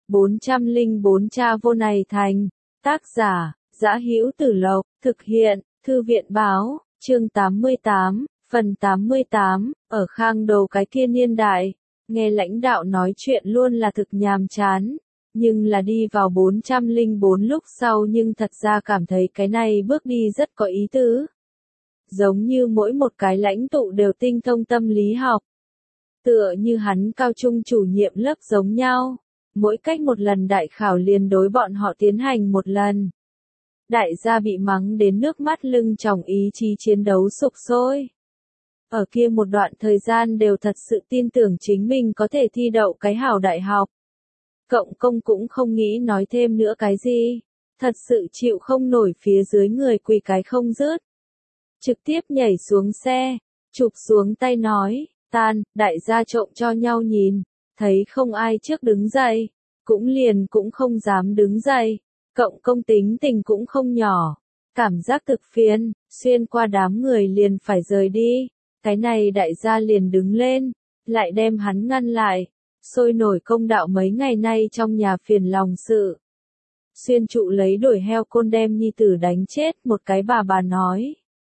404 Cha vô này thành. Tác giả, Dã Hữu Tử Lộc, thực hiện, Thư viện báo, chương 88, phần 88, ở Khang Đồ cái kia niên đại, nghe lãnh đạo nói chuyện luôn là thực nhàm chán, nhưng là đi vào 404 lúc sau nhưng thật ra cảm thấy cái này bước đi rất có ý tứ. Giống như mỗi một cái lãnh tụ đều tinh thông tâm lý học. Tựa như hắn cao trung chủ nhiệm lớp giống nhau, mỗi cách một lần đại khảo liền đối bọn họ tiến hành một lần. Đại gia bị mắng đến nước mắt lưng tròng, ý chí chiến đấu sục sôi. Ở kia một đoạn thời gian đều thật sự tin tưởng chính mình có thể thi đậu cái hảo đại học. Cộng công cũng không nghĩ nói thêm nữa cái gì, thật sự chịu không nổi phía dưới người quỳ cái không dứt. Trực tiếp nhảy xuống xe, chụp xuống tay nói, tan, đại gia trộm cho nhau nhìn, thấy không ai trước đứng dậy, cũng không dám đứng dậy. Cộng công tính tình cũng không nhỏ, cảm giác thực phiền, xuyên qua đám người liền phải rời đi, cái này đại gia liền đứng lên, lại đem hắn ngăn lại, sôi nổi công đạo mấy ngày nay trong nhà phiền lòng sự. Xuyên trụ lấy đuổi heo côn đem nhi tử đánh chết, một cái bà nói.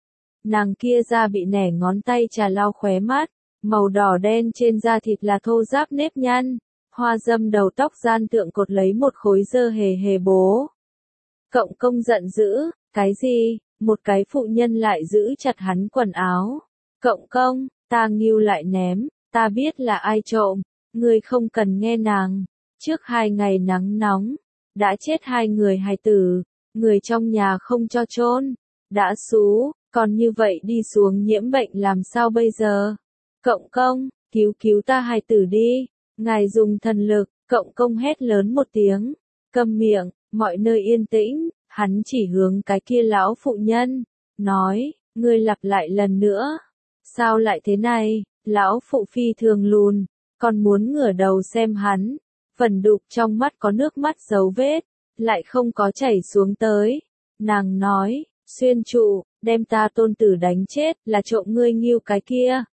Nàng kia ra bị nẻ ngón tay trà lau khóe mắt, màu đỏ đen trên da thịt là thô ráp nếp nhăn, hoa dâm đầu tóc gian tượng cột lấy một khối dơ hề hề bố. Cộng công giận dữ, cái gì, một cái phụ nhân lại giữ chặt hắn quần áo. Cộng công, ta nghiêu lại ném, ta biết là ai trộm, ngươi không cần nghe nàng. Trước 2 ngày nắng nóng, đã chết 2 người hài tử, người trong nhà không cho chôn, đã xú, còn như vậy đi xuống nhiễm bệnh làm sao bây giờ? Cộng công, cứu ta hài tử đi, ngài dùng thần lực. Cộng công hét lớn một tiếng, câm miệng, mọi nơi yên tĩnh, hắn chỉ hướng cái kia lão phụ nhân, nói, ngươi lặp lại lần nữa, sao lại thế này? Lão phụ phi thường lùn, còn muốn ngửa đầu xem hắn, phần đục trong mắt có nước mắt dấu vết, lại không có chảy xuống tới. Nàng nói, xuyên trụ, đem ta tôn tử đánh chết, là trộm ngươi nghiêu cái kia.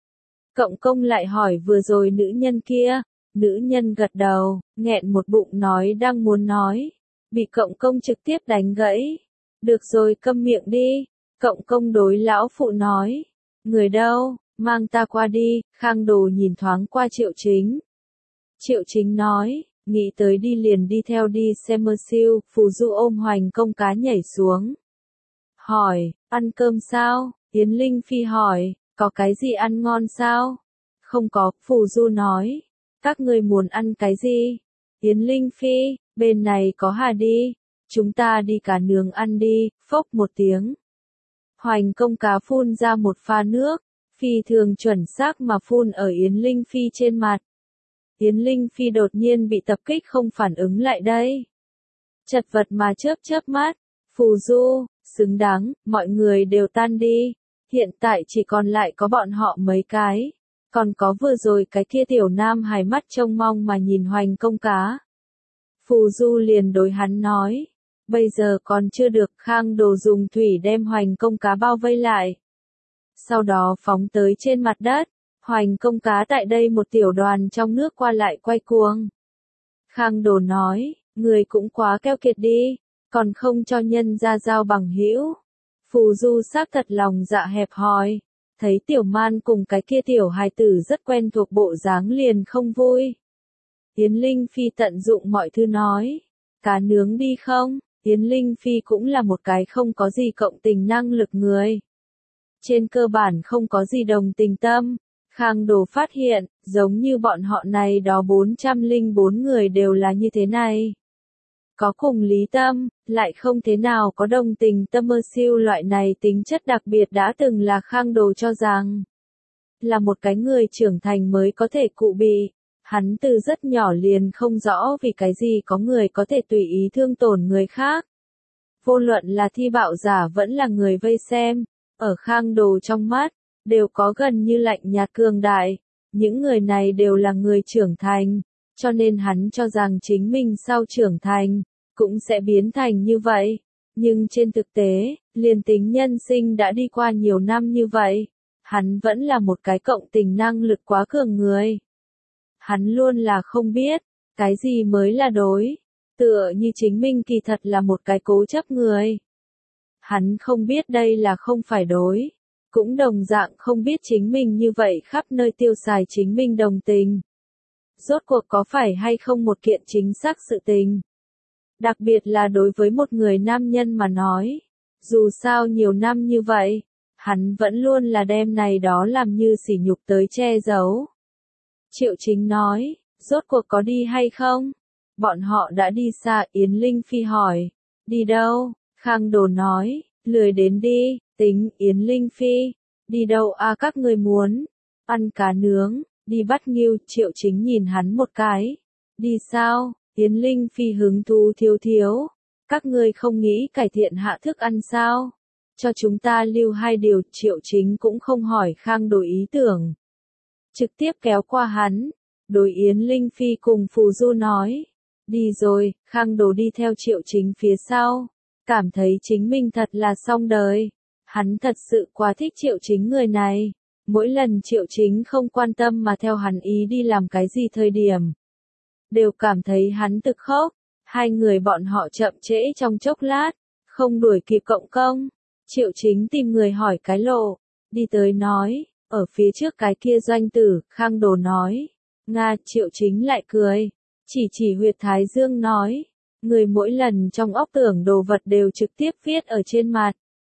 Cộng công lại hỏi vừa rồi nữ nhân kia, nữ nhân gật đầu, nghẹn một bụng nói đang muốn nói, bị cộng công trực tiếp đánh gãy. Được rồi, câm miệng đi. Cộng công đối lão phụ nói, người đâu, mang ta qua đi. Khang Đồ nhìn thoáng qua Triệu Chính. Triệu Chính nói, nghĩ tới đi liền đi theo đi xem mơ siêu. Phù Du ôm Hoành Công Cá nhảy xuống. Hỏi, ăn cơm sao? Yến Linh Phi hỏi, có cái gì ăn ngon sao? Không có, Phù Du nói. Các ngươi muốn ăn cái gì? Yến Linh Phi, bên này có hà đi. Chúng ta đi cá nướng ăn đi. Phốc một tiếng. Hoành Công Cá phun ra một pha nước, phi thường chuẩn xác mà phun ở Yến Linh Phi trên mặt. Yến Linh Phi đột nhiên bị tập kích không phản ứng lại đây. Chật vật mà chớp mắt. Phù Du, xứng đáng, mọi người đều tan đi. Hiện tại chỉ còn lại có bọn họ mấy cái. Còn có vừa rồi cái kia tiểu nam hài mắt trông mong mà nhìn Hoành Công Cá. Phù Du liền đối hắn nói. Bây giờ còn chưa được. Khang Đồ dùng thủy đem Hoành Công Cá bao vây lại. Sau đó phóng tới trên mặt đất. Hoành Công Cá tại đây một tiểu đoàn trong nước qua lại quay cuồng. Khang Đồ nói, người cũng quá keo kiệt đi, còn không cho nhân ra giao bằng hữu. Phù Du xác thật lòng dạ hẹp hòi, thấy tiểu man cùng cái kia tiểu hài tử rất quen thuộc bộ dáng liền không vui. Yến Linh Phi tận dụng mọi thứ nói, cá nướng đi không? Yến Linh Phi cũng là một cái không có gì cộng tình năng lực người. Trên cơ bản không có gì đồng tình tâm. Khang Đồ phát hiện, giống như bọn họ này đó 404 người đều là như thế này. Có cùng lý tâm, lại không thế nào có đồng tình tâm. Mơ siêu loại này tính chất đặc biệt đã từng là Khang Đồ cho rằng là một cái người trưởng thành mới có thể cụ bị. Hắn từ rất nhỏ liền không rõ vì cái gì có người có thể tùy ý thương tổn người khác. Vô luận là thi bạo giả vẫn là người vây xem, ở Khang Đồ trong mắt, đều có gần như lạnh nhạt cường đại. Những người này đều là người trưởng thành, cho nên hắn cho rằng chính mình sau trưởng thành, cũng sẽ biến thành như vậy. Nhưng trên thực tế, liền tính nhân sinh đã đi qua nhiều năm như vậy, hắn vẫn là một cái cộng tình năng lực quá cường người. Hắn luôn là không biết, Cái gì mới là đối? Tựa như chính mình kỳ thật là một cái cố chấp người. Hắn không biết đây là không phải đối. Cũng đồng dạng không biết chính mình như vậy khắp nơi tiêu xài chính mình đồng tình. Rốt cuộc có phải hay không một kiện chính xác sự tình. Đặc biệt là đối với một người nam nhân mà nói. Dù sao nhiều năm như vậy, hắn vẫn luôn là đem này đó làm như sỉ nhục tới che giấu. Triệu Chính nói, rốt cuộc có đi hay không? Bọn họ đã đi xa, Yến Linh Phi hỏi. Đi đâu? Khang Đồ nói, lười đến đi, tính Yến Linh Phi. Đi đâu à các người muốn? Ăn cá nướng, đi bắt ngưu, Triệu Chính nhìn hắn một cái. Đi sao? Yến Linh Phi hứng thú thiếu thiếu. Các ngươi không nghĩ cải thiện hạ thức ăn sao? Cho chúng ta lưu 2 điều, Triệu Chính cũng không hỏi Khang Đồ ý tưởng. Trực tiếp kéo qua hắn. Đối Yến Linh Phi cùng Phù Du nói. Đi rồi, Khang Đồ đi theo Triệu Chính phía sau. Cảm thấy chính mình thật là xong đời. Hắn thật sự quá thích Triệu Chính người này. Mỗi lần Triệu Chính không quan tâm mà theo hắn ý đi làm cái gì thời điểm. Đều cảm thấy hắn thực khóc. Hai người bọn họ chậm trễ trong chốc lát. Không đuổi kịp Cộng Công. Triệu Chính tìm người hỏi cái lộ. Đi tới nói. Ở phía trước cái kia doanh tử, Khang Đồ nói. Nga, Triệu Chính lại cười. Chỉ huyệt thái dương nói. Người mỗi lần trong óc tưởng đồ vật đều trực tiếp viết ở trên mặt.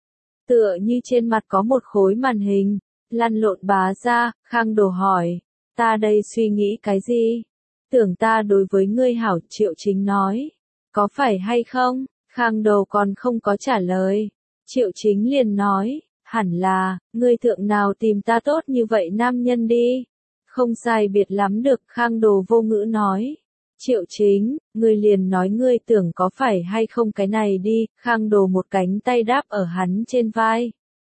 Tựa như trên mặt có một khối màn hình. Lăn lộn bá ra, Khang Đồ hỏi. Ta đây suy nghĩ cái gì? Tưởng ta đối với ngươi hảo, Triệu Chính nói. Có phải hay không? Khang Đồ còn không có trả lời. Triệu Chính liền nói. Hẳn là, ngươi thượng nào tìm ta tốt như vậy nam nhân đi. Không sai biệt lắm được, Khang Đồ vô ngữ nói. Triệu Chính, ngươi liền nói ngươi tưởng có phải hay không cái này đi, Khang Đồ một cánh tay đáp ở hắn trên vai.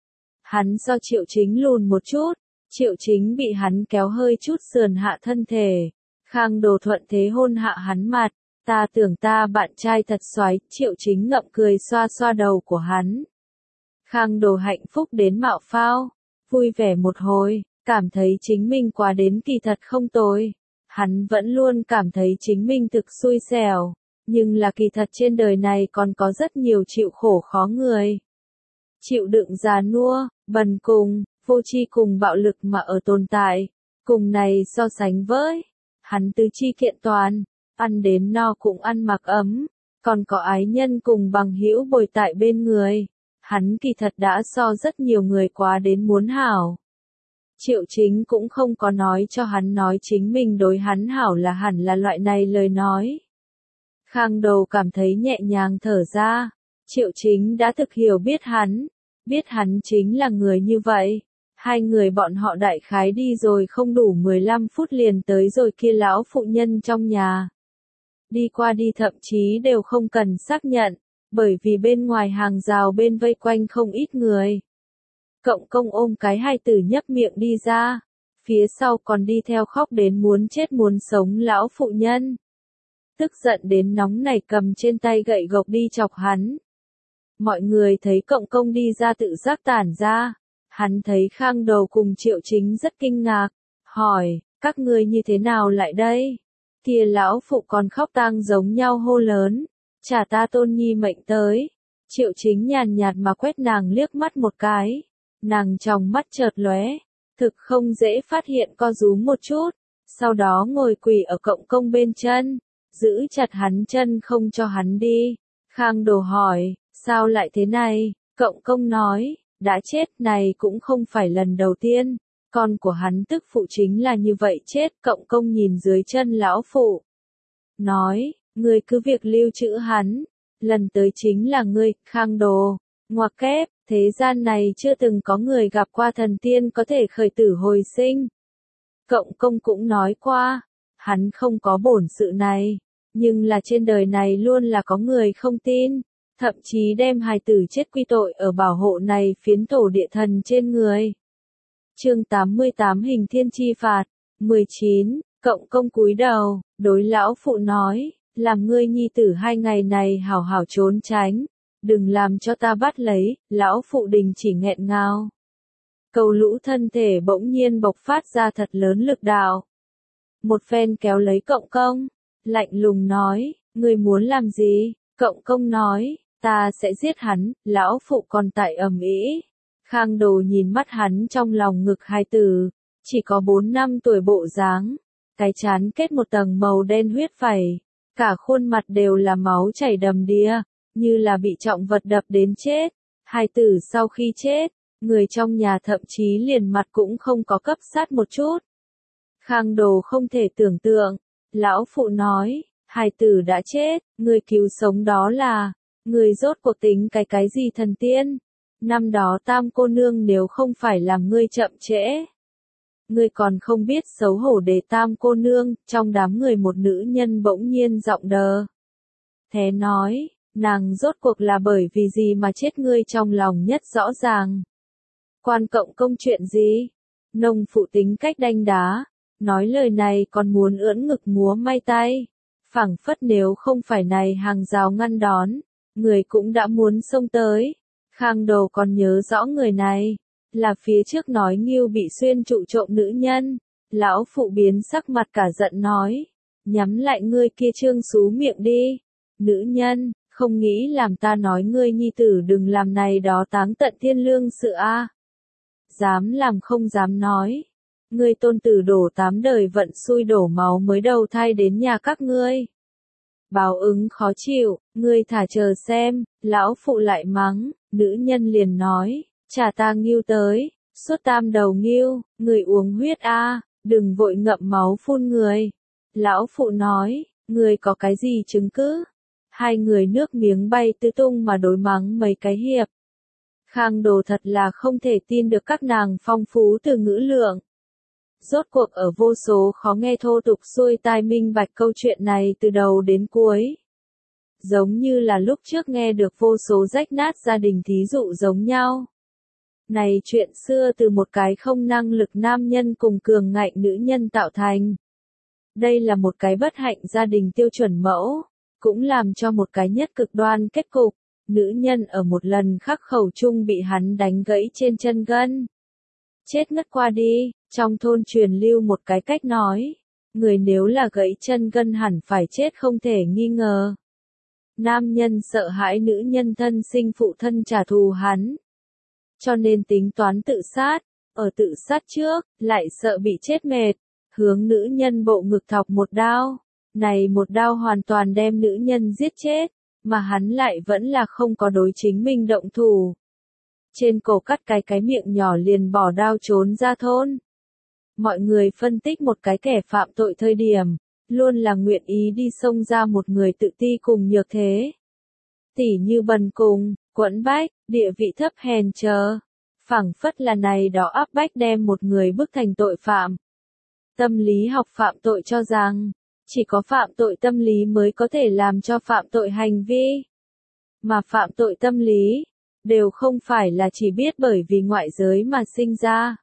Hắn do Triệu Chính lùn một chút, Triệu Chính bị hắn kéo hơi chút sườn hạ thân thể. Khang Đồ thuận thế hôn hạ hắn mặt, ta tưởng ta bạn trai thật xoái, Triệu Chính ngậm cười xoa xoa đầu của hắn. Khang Đồ hạnh phúc đến mạo phao, vui vẻ một hồi, cảm thấy chính mình quá đến kỳ thật không tồi. Hắn vẫn luôn cảm thấy chính mình thực xui xẻo, nhưng là kỳ thật trên đời này còn có rất nhiều chịu khổ khó người. Chịu đựng già nua, bần cùng, vô tri cùng bạo lực mà ở tồn tại, cùng này so sánh với, hắn tứ chi kiện toàn, ăn đến no cũng ăn mặc ấm, còn có ái nhân cùng bằng hữu bồi tại bên người. Hắn kỳ thật đã so rất nhiều người quá đến muốn hảo. Triệu Chính cũng không có nói cho hắn nói chính mình đối hắn hảo là hẳn là loại này lời nói. Khang Đồ cảm thấy nhẹ nhàng thở ra. Triệu Chính đã thực hiểu biết hắn chính là người như vậy. Hai người bọn họ đại khái đi rồi không đủ 15 phút liền tới rồi kia lão phụ nhân trong nhà. Đi qua đi thậm chí đều không cần xác nhận, bởi vì bên ngoài hàng rào bên vây quanh không ít người. Cộng Công ôm cái hài tử nhấp miệng đi ra, phía sau còn đi theo khóc đến muốn chết muốn sống lão phụ nhân. Tức giận đến nóng nảy cầm trên tay gậy gộc đi chọc hắn. Mọi người thấy Cộng Công đi ra tự giác tản ra. Hắn thấy Khang Đồ cùng Triệu Chính rất kinh ngạc, hỏi, các ngươi như thế nào lại đây? Kia lão phụ còn khóc tang giống nhau hô lớn, trả ta tôn nhi mệnh tới. Triệu Chính nhàn nhạt mà quét nàng liếc mắt một cái. Nàng trong mắt chợt lóe, thực không dễ phát hiện co rúm một chút, sau đó ngồi quỳ ở Cộng Công bên chân, giữ chặt hắn chân không cho hắn đi. Khang Đồ hỏi, sao lại thế này? Cộng Công nói, đã chết này cũng không phải lần đầu tiên, con của hắn tức phụ chính là như vậy chết. Cộng Công nhìn dưới chân lão phụ, nói, ngươi cứ việc lưu trữ hắn, lần tới chính là ngươi. Khang Đồ, ngoặc kép, thế gian này chưa từng có người gặp qua thần tiên có thể khởi tử hồi sinh. Cộng Công cũng nói qua, hắn không có bổn sự này, nhưng là trên đời này luôn là có người không tin, thậm chí đem hài tử chết quy tội ở bảo hộ này phiến thổ địa thần trên người. Chương 88 Hình thiên chi phạt. 19. Cộng Công cúi đầu, đối lão phụ nói, làm ngươi nhi tử 2 ngày này hảo hảo trốn tránh, đừng làm cho ta bắt lấy. Lão phụ đình chỉ nghẹn ngào. Cầu lũ thân thể bỗng nhiên bộc phát ra thật lớn lực đạo. Một phen kéo lấy Cộng Công, lạnh lùng nói, ngươi muốn làm gì? Cộng công nói, ta sẽ giết hắn, lão phụ còn tại ầm ĩ. Khang Đồ nhìn mắt hắn trong lòng ngực hài tử, chỉ có 4 năm tuổi bộ dáng, cái trán kết một tầng màu đen huyết vẩy, cả khuôn mặt đều là máu chảy đầm đìa, như là bị trọng vật đập đến chết. Hài tử sau khi chết, người trong nhà thậm chí liền mặt cũng không có cấp sát một chút. Khang Đồ không thể tưởng tượng, lão phụ nói, hài tử đã chết, người cứu sống đó là, người rốt cuộc tính cái gì thần tiên. Năm đó Tam cô nương nếu không phải làm ngươi chậm trễ, ngươi còn không biết xấu hổ để Tam cô nương, trong đám người một nữ nhân bỗng nhiên giọng đờ. Thế nói, nàng rốt cuộc là bởi vì gì mà chết, ngươi trong lòng nhất rõ ràng. Quan cộng công chuyện gì? Nông phụ tính cách đanh đá, nói lời này còn muốn ưỡn ngực múa may tay. Phảng phất nếu không phải này hàng rào ngăn đón, người cũng đã muốn xông tới. Khang Đồ còn nhớ rõ người này, là phía trước nói Ngưu bị xuyên trụ trộm nữ nhân. Lão phụ biến sắc mặt cả giận nói, nhắm lại ngươi kia trương xú miệng đi. Nữ nhân, không nghĩ làm ta nói ngươi nhi tử đừng làm này đó táng tận thiên lương sự a. Dám làm không dám nói. Ngươi tôn tử đổ 8 đời vận xui đổ máu mới đầu thai đến nhà các ngươi. Báo ứng khó chịu, ngươi thả chờ xem, lão phụ lại mắng, nữ nhân liền nói, trả ta Ngưu tới, suốt 3 đầu Ngưu, người uống huyết a, đừng vội ngậm máu phun người. Lão phụ nói, ngươi có cái gì chứng cứ? Hai người nước miếng bay tứ tung mà đối mắng mấy cái hiệp. Khang Đồ thật là không thể tin được các nàng phong phú từ ngữ lượng. Rốt cuộc ở vô số khó nghe thô tục xuôi tai minh bạch câu chuyện này từ đầu đến cuối. Giống như là lúc trước nghe được vô số rách nát gia đình thí dụ giống nhau. Này chuyện xưa từ một cái không năng lực nam nhân cùng cường ngạnh nữ nhân tạo thành. Đây là một cái bất hạnh gia đình tiêu chuẩn mẫu, cũng làm cho một cái nhất cực đoan kết cục. Nữ nhân ở một lần khắc khẩu chung bị hắn đánh gãy trên chân gân. Chết ngất qua đi, trong thôn truyền lưu một cái cách nói, người nếu là gãy chân gân hẳn phải chết không thể nghi ngờ. Nam nhân sợ hãi nữ nhân thân sinh phụ thân trả thù hắn, cho nên tính toán tự sát, ở tự sát trước, lại sợ bị chết mệt, hướng nữ nhân bộ ngực thọc một đao. Này một đao hoàn toàn đem nữ nhân giết chết, mà hắn lại vẫn là không có đối chính mình động thủ. Trên cổ cắt cái miệng nhỏ liền bỏ đao trốn ra thôn. Mọi người phân tích một cái kẻ phạm tội thời điểm, luôn là nguyện ý đi xông ra một người tự ti cùng nhược thế. Tỉ như bần cùng, quẫn bách, địa vị thấp hèn chờ. Phảng phất là này đó áp bách đem một người bức thành tội phạm. Tâm lý học phạm tội cho rằng, chỉ có phạm tội tâm lý mới có thể làm cho phạm tội hành vi. Mà phạm tội tâm lý, đều không phải là chỉ biết bởi vì ngoại giới mà sinh ra.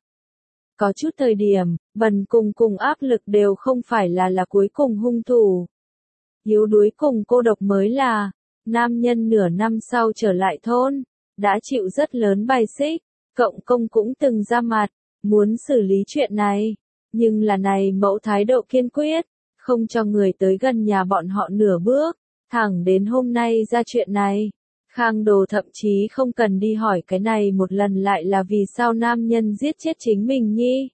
Có chút thời điểm, bần cùng áp lực đều không phải là cuối cùng hung thủ. Yếu đuối cùng cô độc mới là, nam nhân nửa năm sau trở lại thôn, đã chịu rất lớn bài xích, cộng công cũng từng ra mặt, muốn xử lý chuyện này, nhưng là này mẫu thái độ kiên quyết, không cho người tới gần nhà bọn họ nửa bước, thẳng đến hôm nay ra chuyện này. Khang Đồ thậm chí không cần đi hỏi cái này một lần lại là vì sao nam nhân giết chết chính mình nhi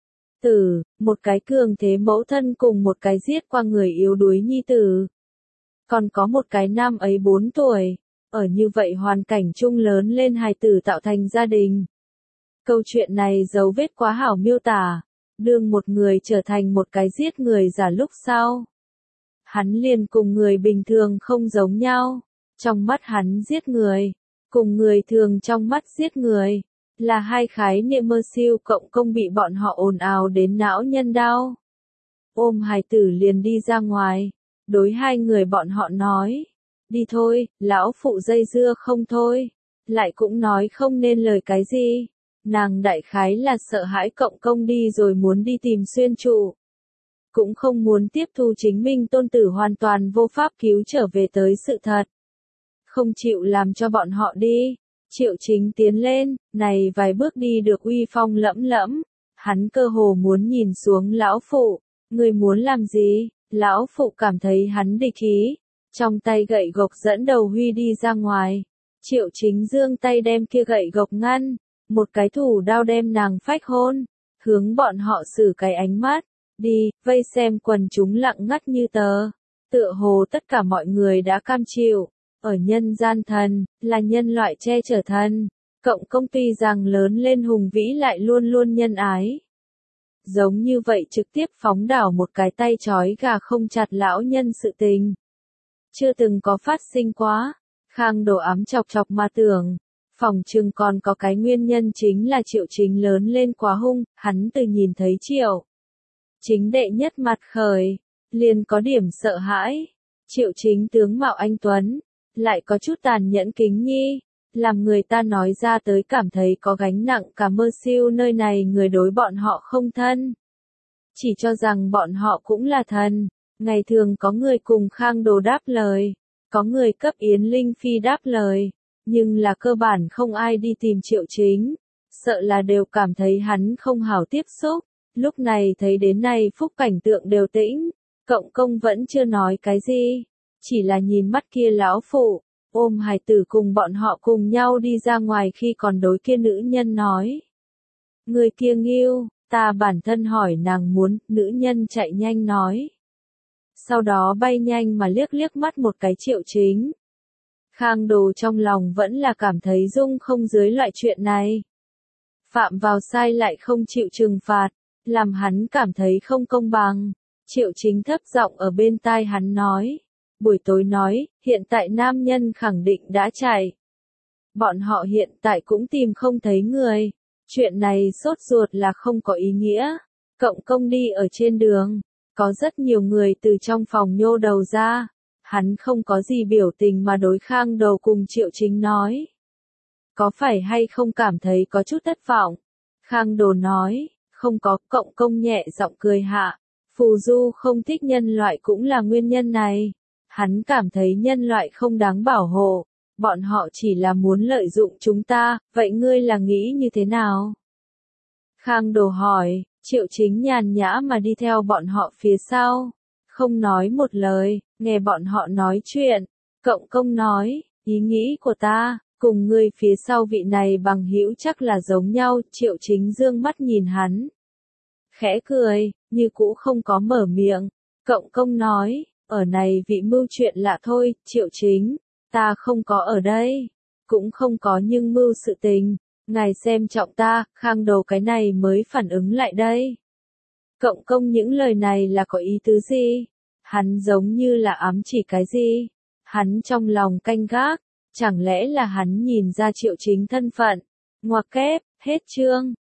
tử, một cái cường thế mẫu thân cùng một cái giết qua người yếu đuối nhi tử. Còn có một cái nam ấy 4 tuổi, ở như vậy hoàn cảnh chung lớn lên hài tử tạo thành gia đình. Câu chuyện này dấu vết quá hảo miêu tả, đương một người trở thành một cái giết người giả lúc sau. Hắn liền cùng người bình thường không giống nhau. Trong mắt hắn giết người, cùng người thường trong mắt giết người, là hai khái niệm mơ siêu cộng công bị bọn họ ồn ào đến não nhân đau. Ôm hài tử liền đi ra ngoài, đối hai người bọn họ nói, đi thôi, lão phụ dây dưa không thôi, lại cũng nói không nên lời cái gì. Nàng đại khái là sợ hãi cộng công đi rồi muốn đi tìm xuyên trụ. Cũng không muốn tiếp thu chính mình tôn tử hoàn toàn vô pháp cứu trở về tới sự thật. Không chịu làm cho bọn họ đi. Triệu Chính tiến lên, này vài bước đi được uy phong lẫm lẫm. Hắn cơ hồ muốn nhìn xuống lão phụ. Người muốn làm gì? Lão phụ cảm thấy hắn địch ý, trong tay gậy gộc dẫn đầu Huy đi ra ngoài. Triệu Chính Dương tay đem kia gậy gộc ngăn, một cái thủ đao đem nàng phách hôn, hướng bọn họ xử cái ánh mắt, đi, vây xem quần chúng lặng ngắt như tờ, tựa hồ tất cả mọi người đã cam chịu, ở nhân gian thần, là nhân loại che chở thần, cộng công ty rằng lớn lên hùng vĩ lại luôn luôn nhân ái. Giống như vậy trực tiếp phóng đảo một cái tay trói gà không chặt lão nhân sự tình. Chưa từng có phát sinh quá, Khang Đồ ám chọc chọc mà tưởng, phòng chừng còn có cái nguyên nhân chính là Triệu Chính lớn lên quá hung, hắn từ nhìn thấy Triệu Chính đệ nhất mặt khởi, liền có điểm sợ hãi. Triệu Chính tướng mạo anh tuấn, lại có chút tàn nhẫn kính nhi, làm người ta nói ra tới cảm thấy có gánh nặng cả mơ siêu nơi này người đối bọn họ không thân. Chỉ cho rằng bọn họ cũng là thần, ngày thường có người cùng Khang Đồ đáp lời, có người cấp Yến Linh Phi đáp lời, nhưng là cơ bản không ai đi tìm Triệu Chính, sợ là đều cảm thấy hắn không hảo tiếp xúc. Lúc này thấy đến này phúc cảnh tượng đều tĩnh, cộng công vẫn chưa nói cái gì, chỉ là nhìn mắt kia lão phụ, ôm hài tử cùng bọn họ cùng nhau đi ra ngoài khi còn đối kia nữ nhân nói. Người kia nghiêu, ta bản thân hỏi nàng muốn, nữ nhân chạy nhanh nói. Sau đó bay nhanh mà liếc liếc mắt một cái Triệu Chính. Khang Đồ trong lòng vẫn là cảm thấy dung không dưới loại chuyện này. Phạm vào sai lại không chịu trừng phạt, làm hắn cảm thấy không công bằng. Triệu Chính thấp giọng ở bên tai hắn nói. Buổi tối nói, hiện tại nam nhân khẳng định đã chạy. Bọn họ hiện tại cũng tìm không thấy người. Chuyện này sốt ruột là không có ý nghĩa. Cộng công đi ở trên đường, có rất nhiều người từ trong phòng nhô đầu ra. Hắn không có gì biểu tình mà đối Khang Đồ cùng Triệu Chính nói. Có phải hay không cảm thấy có chút thất vọng? Khang Đồ nói, không có, cộng công nhẹ giọng cười hạ. Phù Du không thích nhân loại cũng là nguyên nhân này. Hắn cảm thấy nhân loại không đáng bảo hộ, bọn họ chỉ là muốn lợi dụng chúng ta, vậy ngươi là nghĩ như thế nào? Khang Đồ hỏi, Triệu Chính nhàn nhã mà đi theo bọn họ phía sau, không nói một lời, nghe bọn họ nói chuyện, cộng công nói, ý nghĩ của ta, cùng ngươi phía sau vị này bằng hữu chắc là giống nhau, Triệu Chính dương mắt nhìn hắn. Khẽ cười, như cũ không có mở miệng, cộng công nói. Ở này vị mưu chuyện lạ thôi, Triệu Chính, ta không có ở đây, cũng không có nhưng mưu sự tình, ngài xem trọng ta, Khang Đồ cái này mới phản ứng lại đây. Cộng công những lời này là có ý tứ gì? Hắn giống như là ám chỉ cái gì? Hắn trong lòng canh gác, chẳng lẽ là hắn nhìn ra Triệu Chính thân phận? Ngoặc kép, hết chương.